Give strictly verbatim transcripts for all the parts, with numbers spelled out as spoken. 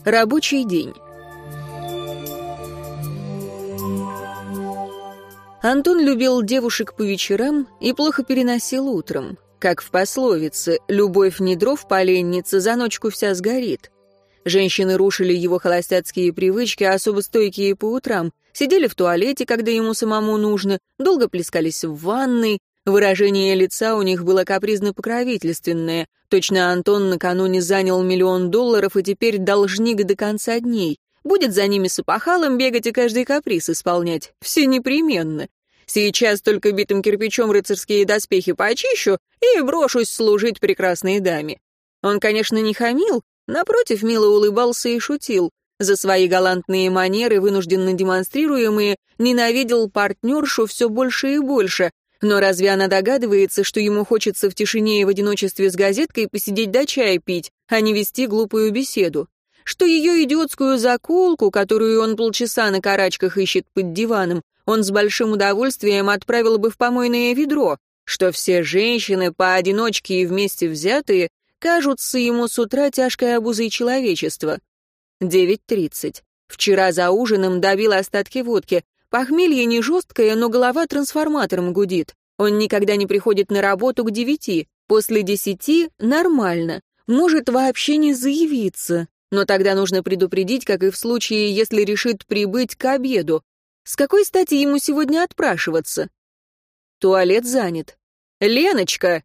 Рабочий день. Антон любил девушек по вечерам и плохо переносил утром. Как в пословице «любовь не дров поленница, за ночку вся сгорит». Женщины рушили его холостяцкие привычки, особо стойкие по утрам, сидели в туалете, когда ему самому нужно, долго плескались в ванной. Выражение лица у них было капризно-покровительственное. Точно Антон накануне занял миллион долларов и теперь должник до конца дней. Будет за ними с опахалом бегать и каждый каприз исполнять. Все непременно. Сейчас только битым кирпичом рыцарские доспехи почищу и брошусь служить прекрасной даме. Он, конечно, не хамил, напротив, мило улыбался и шутил. За свои галантные манеры, вынужденно демонстрируемые, ненавидел партнершу все больше и больше. Но разве она догадывается, что ему хочется в тишине и в одиночестве с газеткой посидеть да чай пить, а не вести глупую беседу? Что ее идиотскую заколку, которую он полчаса на карачках ищет под диваном, он с большим удовольствием отправил бы в помойное ведро? Что все женщины, поодиночке и вместе взятые, кажутся ему с утра тяжкой обузой человечества? девять тридцать. Вчера за ужином давил остатки водки. Похмелье не жесткое, но голова трансформатором гудит. Он никогда не приходит на работу к девяти. После десяти нормально. Может вообще не заявиться. Но тогда нужно предупредить, как и в случае, если решит прибыть к обеду. С какой стати ему сегодня отпрашиваться? Туалет занят. «Леночка!»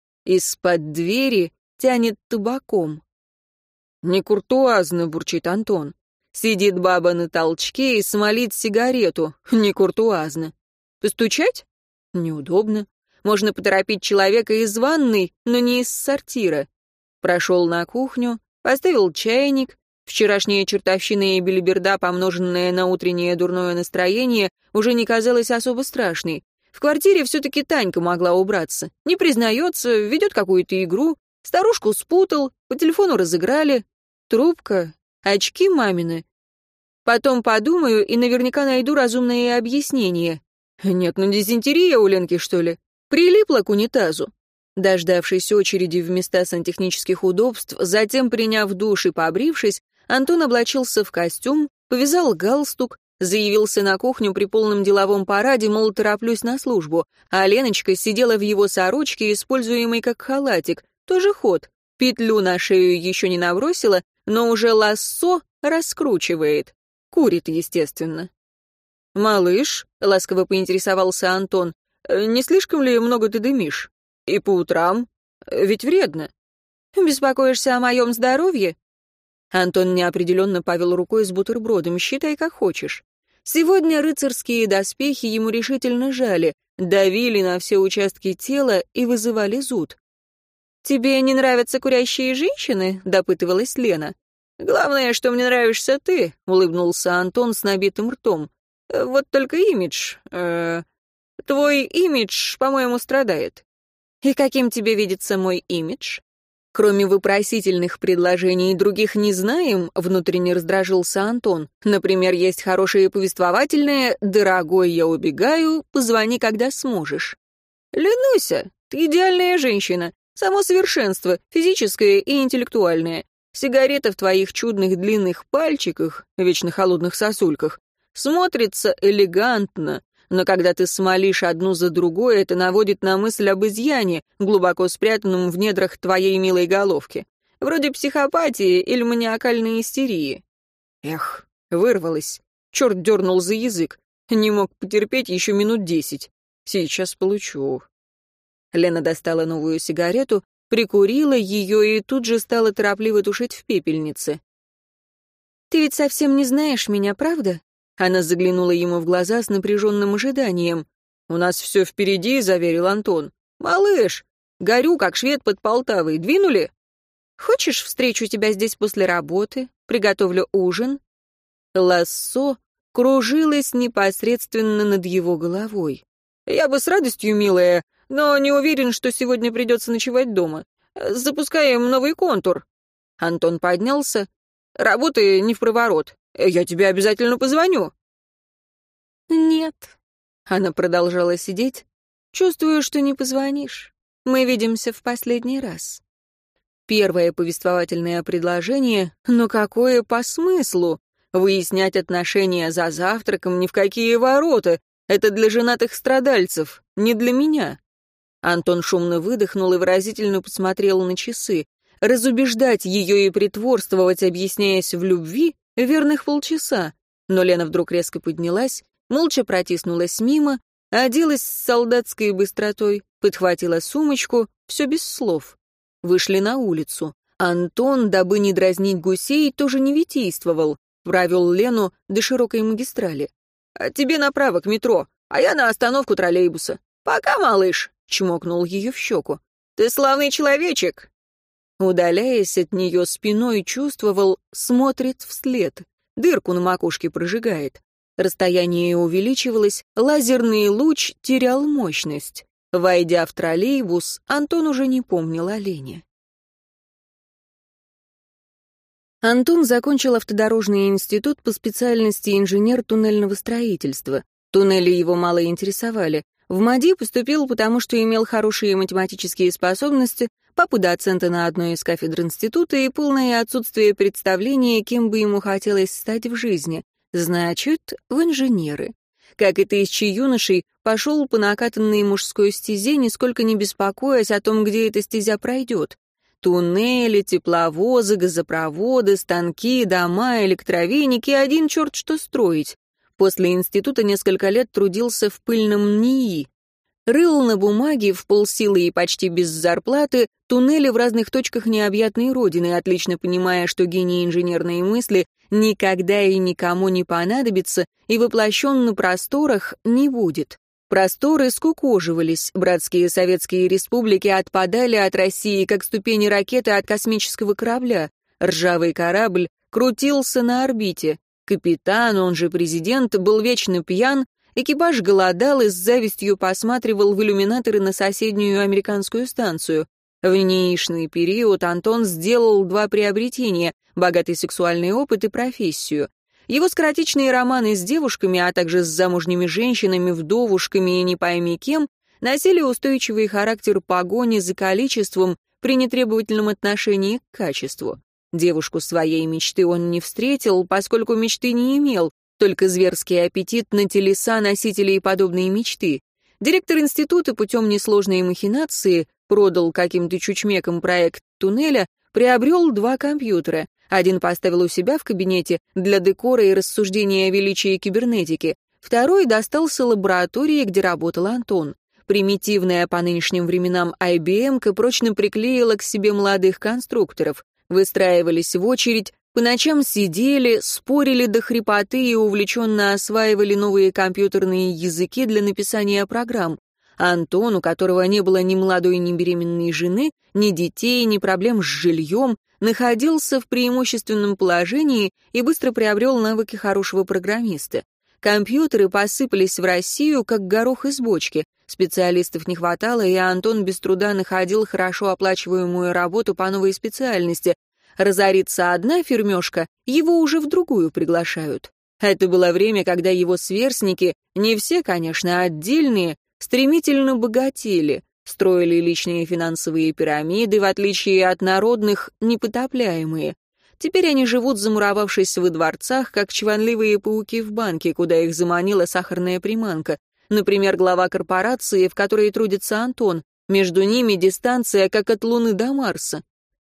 Из-под двери тянет табаком. «Некуртуазно», — бурчит Антон. Сидит баба на толчке и смолит сигарету. Некуртуазно. Постучать? Неудобно. Можно поторопить человека из ванной, но не из сортира. Прошел на кухню, поставил чайник. Вчерашняя чертовщина и белиберда, помноженная на утреннее дурное настроение, уже не казалась особо страшной. В квартире все-таки Танька могла убраться. Не признается, ведет какую-то игру. Старушку спутал, по телефону разыграли. Трубка. Очки мамины. Потом подумаю и наверняка найду разумное объяснение. Нет, ну дизентерия у Ленки, что ли? Прилипла к унитазу. Дождавшись очереди в места сантехнических удобств, затем приняв душ и побрившись, Антон облачился в костюм, повязал галстук, заявился на кухню при полном деловом параде, мол, тороплюсь на службу, а Леночка сидела в его сорочке, используемой как халатик. Тоже ход. Петлю на шею еще не набросила, но уже лассо раскручивает. Курит, естественно. «Малыш», — ласково поинтересовался Антон, — «не слишком ли много ты дымишь? И по утрам? Ведь вредно». «Беспокоишься о моем здоровье?» Антон неопределенно повел рукой с бутербродом. «Считай, как хочешь». Сегодня рыцарские доспехи ему решительно жали, давили на все участки тела и вызывали зуд. «Тебе не нравятся курящие женщины?» — допытывалась Лена. «Главное, что мне нравишься ты», — улыбнулся Антон с набитым ртом. «Вот только имидж... Э, твой имидж, по-моему, страдает». «И каким тебе видится мой имидж?» Кроме вопросительных предложений, других не знаем, внутренне раздражился Антон. Например, есть хорошее повествовательное «Дорогой, я убегаю, позвони, когда сможешь». «Ленуся, ты идеальная женщина, само совершенство, физическое и интеллектуальное. Сигарета в твоих чудных длинных пальчиках, вечно холодных сосульках, смотрится элегантно, но когда ты смолишь одну за другой, это наводит на мысль об изъяне, глубоко спрятанном в недрах твоей милой головки. Вроде психопатии или маниакальной истерии». Эх, вырвалась. Черт дернул за язык. Не мог потерпеть еще минут десять. Сейчас получу. Лена достала новую сигарету, прикурила ее и тут же стала торопливо тушить в пепельнице. «Ты ведь совсем не знаешь меня, правда?» Она заглянула ему в глаза с напряженным ожиданием. «У нас все впереди», — заверил Антон. «Малыш, горю, как швед под Полтавой. Двинули?» «Хочешь, встречу тебя здесь после работы? Приготовлю ужин?» Лассо кружилось непосредственно над его головой. «Я бы с радостью, милая, но не уверен, что сегодня придется ночевать дома. Запускаем новый контур». Антон поднялся. «Работы не впроворот. Я тебе обязательно позвоню». «Нет». Она продолжала сидеть. «Чувствую, что не позвонишь. Мы видимся в последний раз». Первое повествовательное предложение, но какое по смыслу? Выяснять отношения за завтраком ни в какие ворота. Это для женатых страдальцев, не для меня. Антон шумно выдохнул и выразительно посмотрел на часы. Разубеждать ее и притворствовать, объясняясь в любви, верных полчаса. Но Лена вдруг резко поднялась, молча протиснулась мимо, оделась с солдатской быстротой, подхватила сумочку, все без слов. Вышли на улицу. Антон, дабы не дразнить гусей, тоже не витийствовал, провел Лену до широкой магистрали. «А тебе направо к метро, а я на остановку троллейбуса. Пока, малыш!» — чмокнул ее в щеку. «Ты славный человечек!» Удаляясь от нее спиной, чувствовал, смотрит вслед, дырку на макушке прожигает. Расстояние увеличивалось, лазерный луч терял мощность. Войдя в троллейбус, Антон уже не помнил о Лене. Антон закончил автодорожный институт по специальности инженер туннельного строительства. Туннели его мало интересовали. В МАДИ поступил, потому что имел хорошие математические способности, папу доцента на одной из кафедр института и полное отсутствие представления, кем бы ему хотелось стать в жизни. Значит, в инженеры. Как и тысячи юношей, пошел по накатанной мужской стезе, нисколько не беспокоясь о том, где эта стезя пройдет. Туннели, тепловозы, газопроводы, станки, дома, электровеники — один черт что строить. После института несколько лет трудился в пыльном НИИ. Рыл на бумаге в полсилы и почти без зарплаты туннели в разных точках необъятной родины, отлично понимая, что гений инженерной мысли никогда и никому не понадобится и воплощен на просторах не будет. Просторы скукоживались, братские советские республики отпадали от России, как ступени ракеты от космического корабля. Ржавый корабль крутился на орбите. Капитан, он же президент, был вечно пьян, экипаж голодал и с завистью посматривал в иллюминаторы на соседнюю американскую станцию. В НИИшный период Антон сделал два приобретения — богатый сексуальный опыт и профессию. Его скоротечные романы с девушками, а также с замужними женщинами, вдовушками и не пойми кем, носили устойчивый характер погони за количеством при нетребовательном отношении к качеству. Девушку своей мечты он не встретил, поскольку мечты не имел, только зверский аппетит на телеса носителей подобной мечты. Директор института путем несложной махинации продал каким-то чучмекам проект туннеля, приобрел два компьютера. Один поставил у себя в кабинете для декора и рассуждения о величии кибернетики, второй достался лаборатории, где работал Антон. Примитивная по нынешним временам ай би эм-ка прочно приклеила к себе молодых конструкторов. Выстраивались в очередь, по ночам сидели, спорили до хрипоты и увлеченно осваивали новые компьютерные языки для написания программ. Антон, у которого не было ни молодой, ни беременной жены, ни детей, ни проблем с жильем, находился в преимущественном положении и быстро приобрел навыки хорошего программиста. Компьютеры посыпались в Россию, как горох из бочки. Специалистов не хватало, и Антон без труда находил хорошо оплачиваемую работу по новой специальности. Разорится одна фирмешка, его уже в другую приглашают. Это было время, когда его сверстники, не все, конечно, а отдельные, стремительно богатели, строили личные финансовые пирамиды, в отличие от народных, непотопляемые. Теперь они живут, замуровавшись во дворцах, как чванливые пауки в банке, куда их заманила сахарная приманка. Например, глава корпорации, в которой трудится Антон. Между ними дистанция, как от Луны до Марса.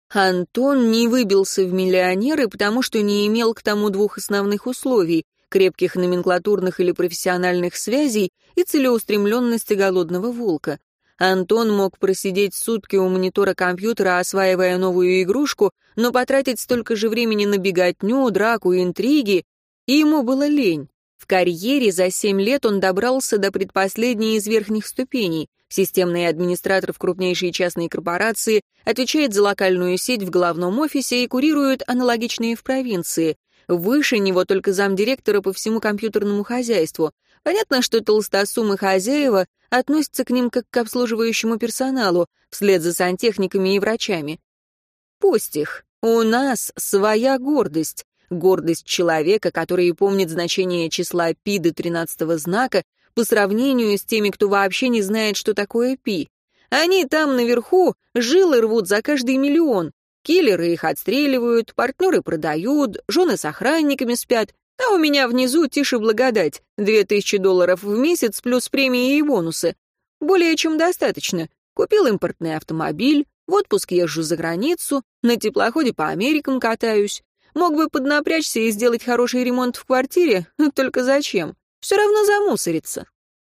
Антон не выбился в миллионеры, потому что не имел к тому двух основных условий — крепких номенклатурных или профессиональных связей и целеустремленности голодного волка. Антон мог просидеть сутки у монитора компьютера, осваивая новую игрушку, но потратить столько же времени на беготню, драку, интриги, и ему было лень. В карьере за семь лет он добрался до предпоследней из верхних ступеней. Системный администратор в крупнейшей частной корпорации, отвечает за локальную сеть в главном офисе и курирует аналогичные в провинции. Выше него только замдиректора по всему компьютерному хозяйству. Понятно, что толстосумы хозяева относятся к ним как к обслуживающему персоналу, вслед за сантехниками и врачами. Пусть их. У нас своя гордость. Гордость человека, который помнит значение числа пи до тринадцатого знака по сравнению с теми, кто вообще не знает, что такое пи. Они там наверху жилы рвут за каждый миллион. Киллеры их отстреливают, партнеры продают, жены с охранниками спят, а у меня внизу тише благодать, две тысячи долларов в месяц плюс премии и бонусы. Более чем достаточно. Купил импортный автомобиль, в отпуск езжу за границу, на теплоходе по Америкам катаюсь. Мог бы поднапрячься и сделать хороший ремонт в квартире, только зачем? Все равно замусорится.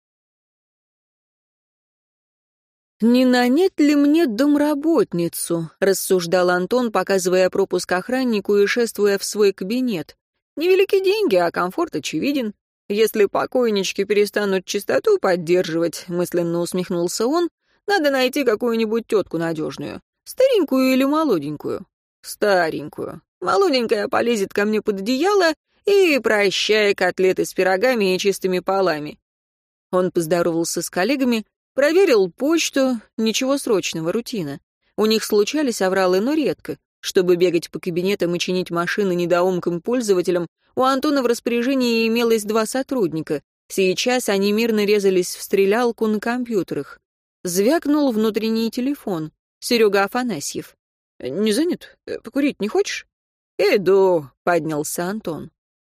«Не нанять ли мне домработницу?» — рассуждал Антон, показывая пропуск охраннику и шествуя в свой кабинет. «Невелики деньги, а комфорт очевиден. Если покойнички перестанут чистоту поддерживать», — мысленно усмехнулся он, «надо найти какую-нибудь тетку надежную. Старенькую или молоденькую?» «Старенькую. Молоденькая полезет ко мне под одеяло и прощай котлеты с пирогами и чистыми полами». Он поздоровался с коллегами, проверил почту, ничего срочного, рутина. У них случались авралы, но редко. Чтобы бегать по кабинетам и чинить машины недоумкам пользователям, у Антона в распоряжении имелось два сотрудника. Сейчас они мирно резались в стрелялку на компьютерах. Звякнул внутренний телефон. Серега Афанасьев. «Не занят? Покурить не хочешь?» «Иду», — поднялся Антон.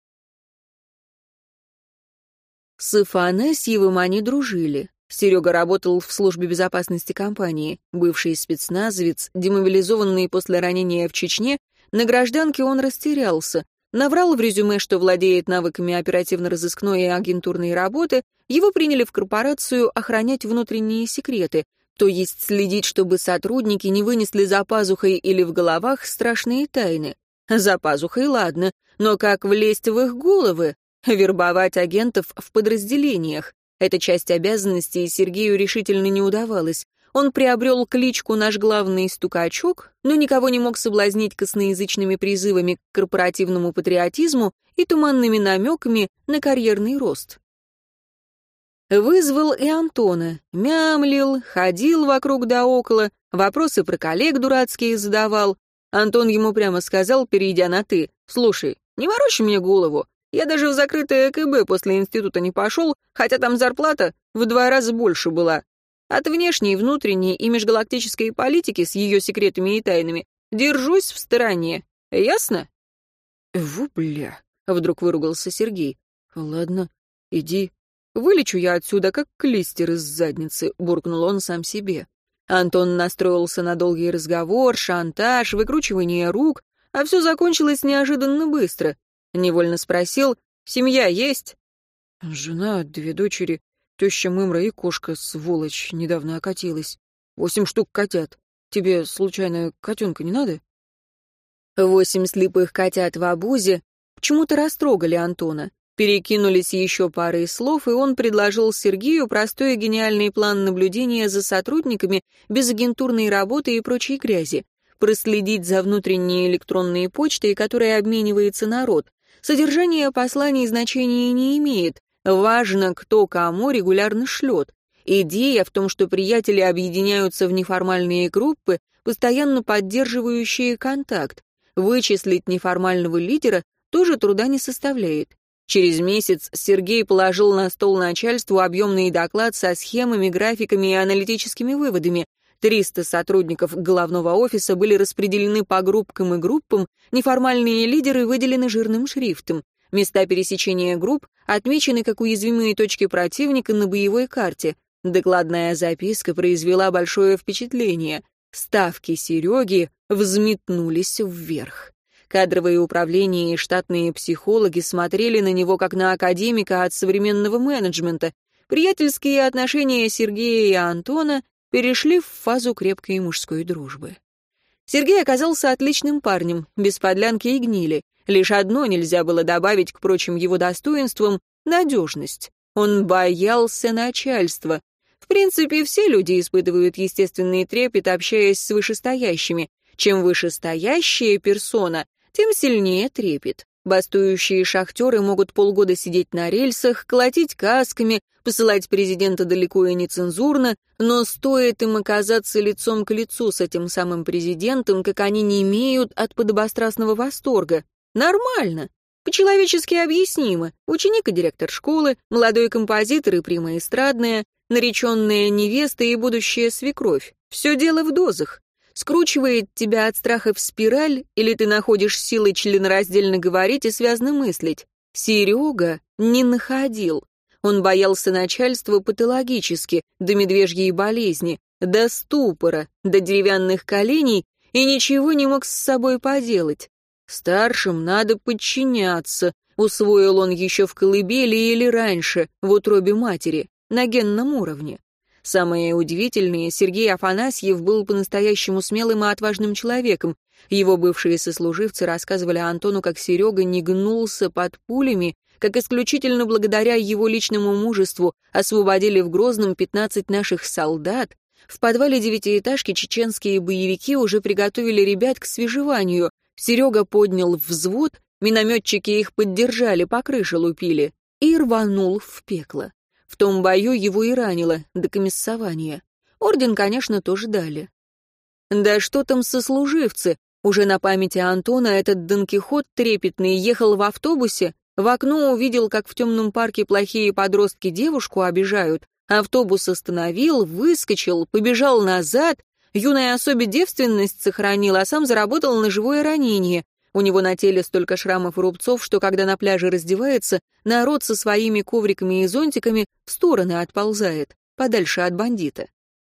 С Афанасьевым они дружили. Серега работал в службе безопасности компании. Бывший спецназовец, демобилизованный после ранения в Чечне, на гражданке он растерялся. Наврал в резюме, что владеет навыками оперативно-розыскной и агентурной работы, его приняли в корпорацию охранять внутренние секреты, то есть следить, чтобы сотрудники не вынесли за пазухой или в головах страшные тайны. За пазухой ладно, но как влезть в их головы? Вербовать агентов в подразделениях. Эта часть обязанностей Сергею решительно не удавалась. Он приобрел кличку «Наш главный стукачок», но никого не мог соблазнить косноязычными призывами к корпоративному патриотизму и туманными намеками на карьерный рост. Вызвал и Антона, мямлил, ходил вокруг да около, вопросы про коллег дурацкие задавал. Антон ему прямо сказал, перейдя на «ты», «Слушай, не морочи мне голову. Я даже в закрытое ЭКБ после института не пошел, хотя там зарплата в два раза больше была. От внешней, внутренней и межгалактической политики с ее секретами и тайнами держусь в стороне. Ясно?» «Ву, бля», — вдруг выругался Сергей. «Ладно, иди. Вылечу я отсюда, как клистер из задницы», — буркнул он сам себе. Антон настроился на долгий разговор, шантаж, выкручивание рук, а все закончилось неожиданно быстро. Невольно спросил, «Семья есть?» «Жена, две дочери, теща Мымра и кошка, сволочь, недавно окатилась. Восемь штук котят. Тебе, случайно, котенка не надо?» Восемь слепых котят в обузе почему-то растрогали Антона. Перекинулись еще парой слов, и он предложил Сергею простой и гениальный план наблюдения за сотрудниками без агентурной работы и прочей грязи. Проследить за внутренней электронной почтой, которой обменивается народ. Содержание посланий значения не имеет. Важно, кто кому регулярно шлет. Идея в том, что приятели объединяются в неформальные группы, постоянно поддерживающие контакт. Вычислить неформального лидера тоже труда не составляет. Через месяц Сергей положил на стол начальству объемный доклад со схемами, графиками и аналитическими выводами. триста сотрудников головного офиса были распределены по группкам и группам, неформальные лидеры выделены жирным шрифтом. Места пересечения групп отмечены как уязвимые точки противника на боевой карте. Докладная записка произвела большое впечатление. Ставки Сереги взметнулись вверх. Кадровое управление и штатные психологи смотрели на него как на академика от современного менеджмента. Приятельские отношения Сергея и Антона перешли в фазу крепкой мужской дружбы. Сергей оказался отличным парнем, без подлянки и гнили. Лишь одно нельзя было добавить к прочим его достоинствам — надежность. Он боялся начальства. В принципе, все люди испытывают естественный трепет, общаясь с вышестоящими. Чем вышестоящая персона, тем сильнее трепет. Бастующие шахтеры могут полгода сидеть на рельсах, колотить касками, посылать президента далеко и нецензурно, но стоит им оказаться лицом к лицу с этим самым президентом, как они не имеют от подобострастного восторга. Нормально. По-человечески объяснимо. Ученик и директор школы, молодой композитор и прима эстрадная, нареченная невеста и будущая свекровь. Все дело в дозах. скручивает тебя от страха в спираль, или ты находишь силы членораздельно говорить и связно мыслить. Серега не находил. Он боялся начальства патологически, до медвежьей болезни, до ступора, до деревянных коленей и ничего не мог с собой поделать. Старшим надо подчиняться, усвоил он еще в колыбели или раньше, в утробе матери, на генном уровне. Самое удивительное, Сергей Афанасьев был по-настоящему смелым и отважным человеком. Его бывшие сослуживцы рассказывали Антону, как Серега не гнулся под пулями, как исключительно благодаря его личному мужеству освободили в Грозном пятнадцать наших солдат. В подвале девятиэтажки чеченские боевики уже приготовили ребят к свежеванию. Серега поднял взвод, минометчики их поддержали, по крыше лупили, и рванул в пекло. В том бою его и ранило, до комиссования. Орден, конечно, тоже дали. Да что там сослуживцы? Уже на памяти Антона этот Дон Кихот трепетный ехал в автобусе, в окно увидел, как в темном парке плохие подростки девушку обижают, автобус остановил, выскочил, побежал назад, юной особе девственность сохранил, а сам заработал ножевое ранение. У него на теле столько шрамов и рубцов, что когда на пляже раздевается, народ со своими ковриками и зонтиками в стороны отползает, подальше от бандита.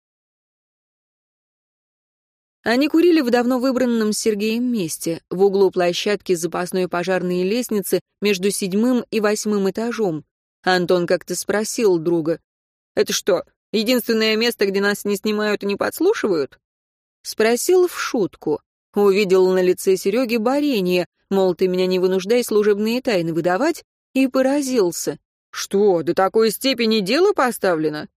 Они курили в давно выбранном Сергеем месте, в углу площадки запасной пожарной лестницы между седьмым и восьмым этажом. Антон как-то спросил друга: «Это что, единственное место, где нас не снимают и не подслушивают?» Спросил в шутку. Увидел на лице Сереги борение, мол, ты меня не вынуждай служебные тайны выдавать, и поразился. «Что, до такой степени дело поставлено?»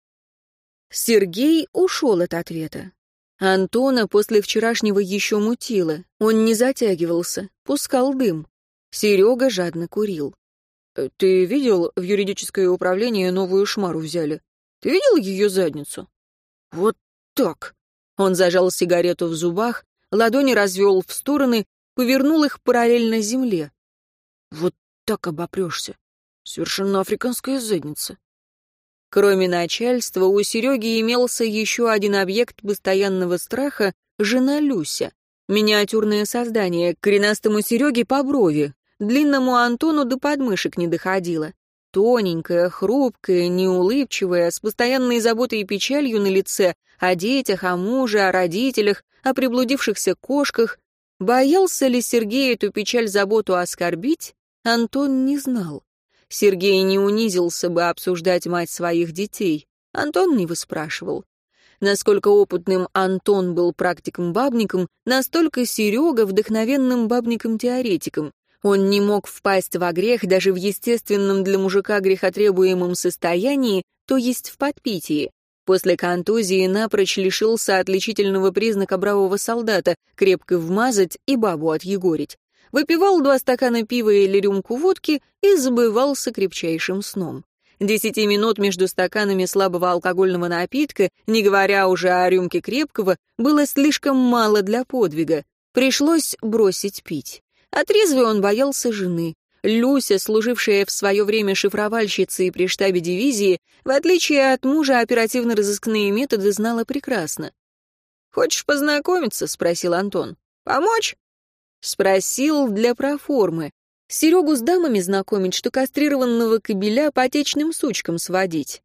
Сергей ушел от ответа. Антона после вчерашнего еще мутило. Он не затягивался, пускал дым. Серега жадно курил. «Ты видел, в юридическое управление новую шмару взяли? Ты видел ее задницу?» «Вот так!» Он зажал сигарету в зубах, ладони развел в стороны, повернул их параллельно земле. «Вот так обопрешься. Совершенно африканская задница». Кроме начальства, у Сереги имелся еще один объект постоянного страха — жена Люся. Миниатюрное создание, к коренастому Сереге по брови, длинному Антону до подмышек не доходило. Тоненькая, хрупкая, неулыбчивая, с постоянной заботой и печалью на лице, о детях, о муже, о родителях, о приблудившихся кошках. Боялся ли Сергей эту печаль-заботу оскорбить, Антон не знал. Сергей не унизился бы обсуждать мать своих детей. Антон не выспрашивал. Насколько опытным Антон был практиком-бабником, настолько Серега вдохновенным бабником-теоретиком. Он не мог впасть во грех даже в естественном для мужика грехотребуемом состоянии, то есть в подпитии. После контузии напрочь лишился отличительного признака бравого солдата — крепко вмазать и бабу отъегорить. Выпивал два стакана пива или рюмку водки и забывался крепчайшим сном. Десяти минут между стаканами слабого алкогольного напитка, не говоря уже о рюмке крепкого, было слишком мало для подвига. Пришлось бросить пить. А трезвый он боялся жены. Люся, служившая в свое время шифровальщицей при штабе дивизии, в отличие от мужа, оперативно-розыскные методы знала прекрасно. «Хочешь познакомиться?» — спросил Антон. «Помочь?» Спросил для проформы. Серегу с дамами знакомить, что кастрированного кобеля по отечным сучкам сводить.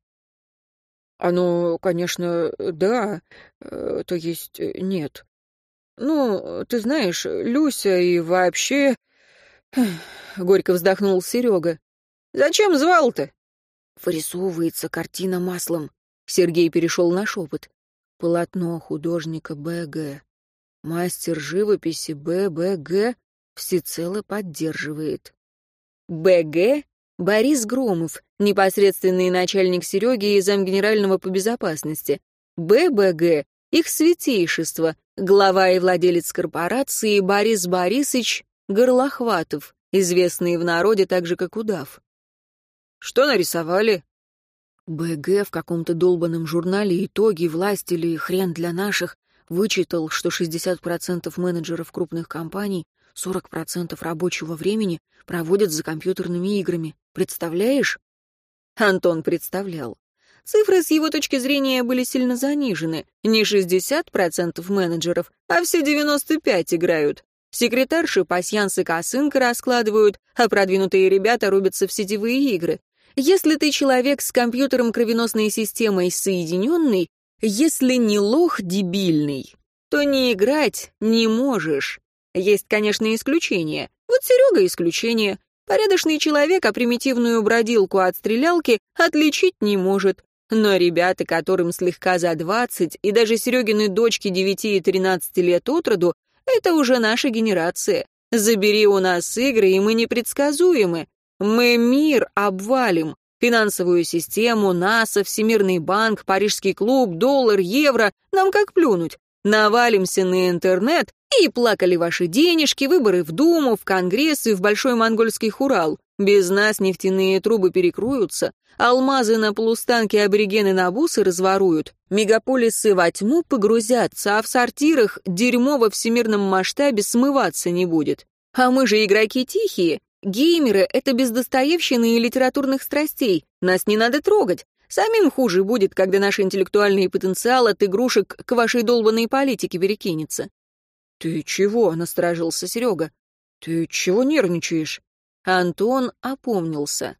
«Оно, конечно, да, э, то есть нет. Ну, ты знаешь, Люся и вообще...» Горько вздохнул Серега. «Зачем звал-то?» «Вырисовывается картина маслом». Сергей перешел на шепот. «Полотно художника Б Г Мастер живописи Б Б Г всецело поддерживает». Б Г Борис Громов, непосредственный начальник Сереги и замгенерального по безопасности. Б Б Г их святейшество, глава и владелец корпорации Борис Борисович Горлохватов, известный в народе так же, как удав. «Что нарисовали?» Б Г в каком-то долбанном журнале «Итоги, власть или хрен для наших» вычитал, что шестьдесят процентов менеджеров крупных компаний сорок процентов рабочего времени проводят за компьютерными играми. Представляешь? Антон представлял. Цифры с его точки зрения были сильно занижены. Не шестьдесят процентов менеджеров, а все девяносто пять процентов играют. Секретарши пасьянс и косынка раскладывают, а продвинутые ребята рубятся в сетевые игры. Если ты человек с компьютером кровеносной системой соединенный, если не лох дебильный, то не играть не можешь. Есть, конечно, исключения. Вот Серега исключение. Порядочный человек, а примитивную бродилку от стрелялки отличить не может. Но ребята, которым слегка за двадцать, и даже Серегины дочки девяти и тринадцати лет от роду, это уже наша генерация. Забери у нас игры, и мы непредсказуемы. Мы мир обвалим. Финансовую систему, НАСА, Всемирный банк, Парижский клуб, доллар, евро. Нам как плюнуть. Навалимся на интернет, и плакали ваши денежки, выборы в Думу, в Конгресс и в Большой Монгольский Хурал. Без нас нефтяные трубы перекроются, алмазы на полустанке аборигены на бусы разворуют, мегаполисы во тьму погрузятся, а в сортирах дерьмо во всемирном масштабе смываться не будет. А мы же игроки тихие. Геймеры — это без достоевщины и литературных страстей. Нас не надо трогать. Самим хуже будет, когда наш интеллектуальный потенциал от игрушек к вашей долбанной политике перекинется. «Ты чего?» — насторожился Серега. «Ты чего нервничаешь?» Антон опомнился.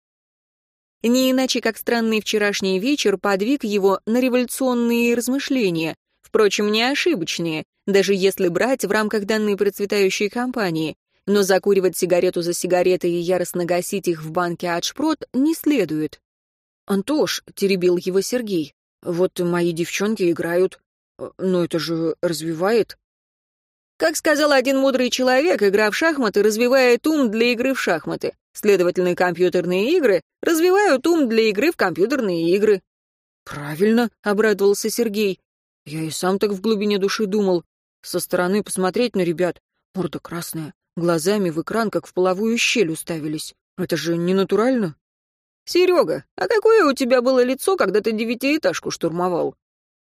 Не иначе, как странный вчерашний вечер подвиг его на революционные размышления, впрочем, не ошибочные, даже если брать в рамках данной процветающей кампании. Но закуривать сигарету за сигаретой и яростно гасить их в банке от шпрот не следует. «Антош», — теребил его Сергей, — «вот мои девчонки играют. Но это же развивает». Как сказал один мудрый человек, игра в шахматы развивает ум для игры в шахматы. Следовательно, компьютерные игры развивают ум для игры в компьютерные игры. «Правильно», — обрадовался Сергей. «Я и сам так в глубине души думал. Со стороны посмотреть на ребят, морда красная, глазами в экран, как в половую щель уставились. Это же не натурально». «Серега, а какое у тебя было лицо, когда ты девятиэтажку штурмовал?»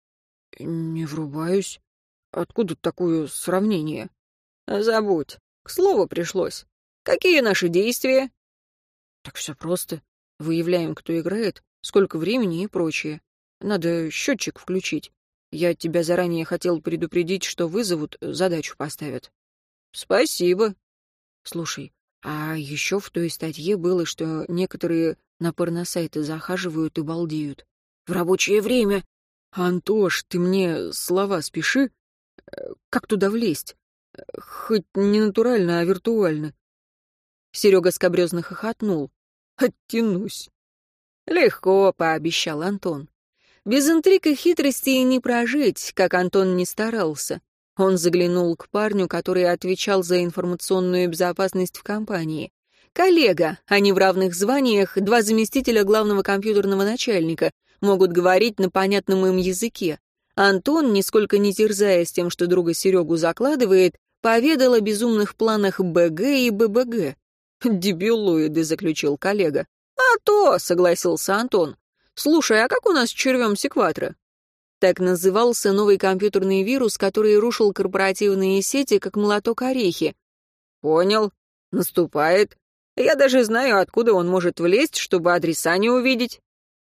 «Не врубаюсь. Откуда такое сравнение?» «Забудь. К слову пришлось. Какие наши действия?» «Так все просто. Выявляем, кто играет, сколько времени и прочее. Надо счетчик включить. Я тебя заранее хотел предупредить, что вызовут, задачу поставят». «Спасибо». «Слушай, а еще в той статье было, что некоторые на порносайты захаживают и балдеют. В рабочее время. Антош, ты мне слова спеши. Как туда влезть? Хоть не натурально, а виртуально». Серега скабрезно хохотнул. «Оттянусь». «Легко», — пообещал Антон. Без интриг и хитростей не прожить, как Антон не старался. Он заглянул к парню, который отвечал за информационную безопасность в компании. Коллега, они в равных званиях, два заместителя главного компьютерного начальника, могут говорить на понятном им языке. Антон, нисколько не терзаясь тем, что друга Серегу закладывает, поведал о безумных планах БГ и ББГ. «Дебилоиды», — заключил коллега. «А то», — согласился Антон. «Слушай, а как у нас с червем секватра?» Так назывался новый компьютерный вирус, который рушил корпоративные сети, как молоток орехи. «Понял. Наступает. Я даже знаю, откуда он может влезть, чтобы адреса не увидеть».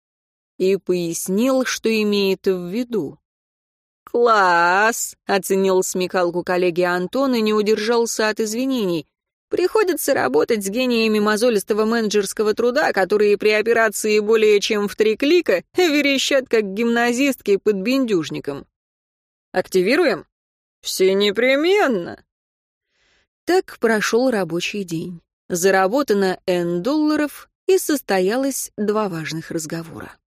И пояснил, что имеет в виду. «Класс!» — оценил смекалку коллеги Антон и не удержался от извинений. «Приходится работать с гениями мозолистого менеджерского труда, которые при операции более чем в три клика верещат, как гимназистки под бендюжником». «Активируем?» «Все непременно». Так прошел рабочий день. Заработано N долларов, и состоялось два важных разговора.